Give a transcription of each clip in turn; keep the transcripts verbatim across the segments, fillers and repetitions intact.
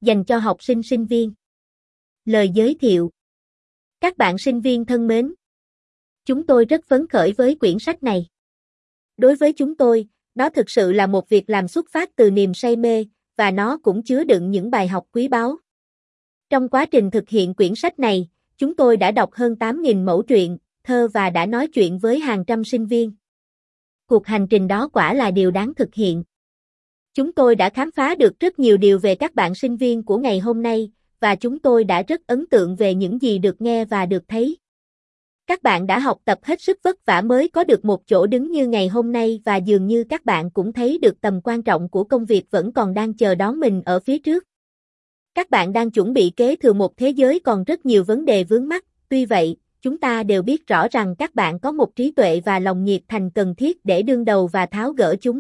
dành cho học sinh sinh viên. Lời giới thiệu. Các bạn sinh viên thân mến, chúng tôi rất phấn khởi với quyển sách này. Đối với chúng tôi, nó thực sự là một việc làm xuất phát từ niềm say mê, và nó cũng chứa đựng những bài học quý báu. Trong quá trình thực hiện quyển sách này, chúng tôi đã đọc hơn tám nghìn mẩu truyện, thơ và đã nói chuyện với hàng trăm sinh viên. Cuộc hành trình đó quả là điều đáng thực hiện. Chúng tôi đã khám phá được rất nhiều điều về các bạn sinh viên của ngày hôm nay, và chúng tôi đã rất ấn tượng về những gì được nghe và được thấy. Các bạn đã học tập hết sức vất vả mới có được một chỗ đứng như ngày hôm nay, và dường như các bạn cũng thấy được tầm quan trọng của công việc vẫn còn đang chờ đón mình ở phía trước. Các bạn đang chuẩn bị kế thừa một thế giới còn rất nhiều vấn đề vướng mắc, tuy vậy, chúng ta đều biết rõ rằng các bạn có một trí tuệ và lòng nhiệt thành cần thiết để đương đầu và tháo gỡ chúng.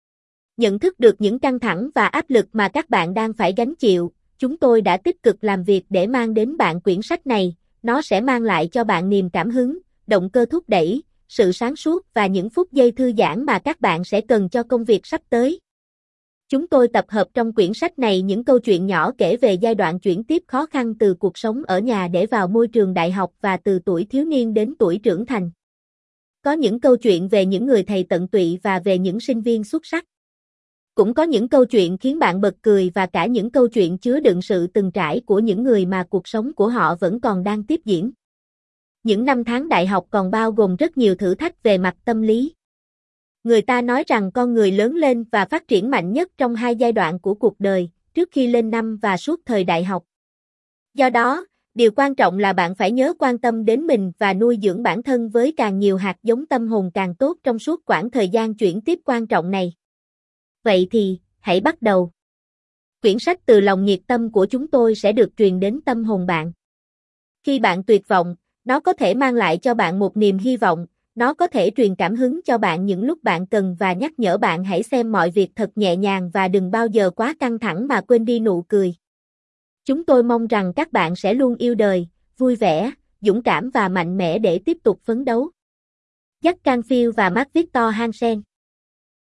Nhận thức được những căng thẳng và áp lực mà các bạn đang phải gánh chịu, chúng tôi đã tích cực làm việc để mang đến bạn quyển sách này. Nó sẽ mang lại cho bạn niềm cảm hứng, động cơ thúc đẩy, sự sáng suốt và những phút giây thư giãn mà các bạn sẽ cần cho công việc sắp tới. Chúng tôi tập hợp trong quyển sách này những câu chuyện nhỏ kể về giai đoạn chuyển tiếp khó khăn từ cuộc sống ở nhà để vào môi trường đại học và từ tuổi thiếu niên đến tuổi trưởng thành. Có những câu chuyện về những người thầy tận tụy và về những sinh viên xuất sắc. Cũng có những câu chuyện khiến bạn bật cười và cả những câu chuyện chứa đựng sự từng trải của những người mà cuộc sống của họ vẫn còn đang tiếp diễn. Những năm tháng đại học còn bao gồm rất nhiều thử thách về mặt tâm lý. Người ta nói rằng con người lớn lên và phát triển mạnh nhất trong hai giai đoạn của cuộc đời, trước khi lên năm và suốt thời đại học. Do đó, điều quan trọng là bạn phải nhớ quan tâm đến mình và nuôi dưỡng bản thân với càng nhiều hạt giống tâm hồn càng tốt trong suốt quãng thời gian chuyển tiếp quan trọng này. Vậy thì, hãy bắt đầu. Quyển sách từ lòng nhiệt tâm của chúng tôi sẽ được truyền đến tâm hồn bạn. Khi bạn tuyệt vọng, nó có thể mang lại cho bạn một niềm hy vọng, nó có thể truyền cảm hứng cho bạn những lúc bạn cần và nhắc nhở bạn hãy xem mọi việc thật nhẹ nhàng và đừng bao giờ quá căng thẳng mà quên đi nụ cười. Chúng tôi mong rằng các bạn sẽ luôn yêu đời, vui vẻ, dũng cảm và mạnh mẽ để tiếp tục phấn đấu. Jack Canfield và Mark Victor Hansen.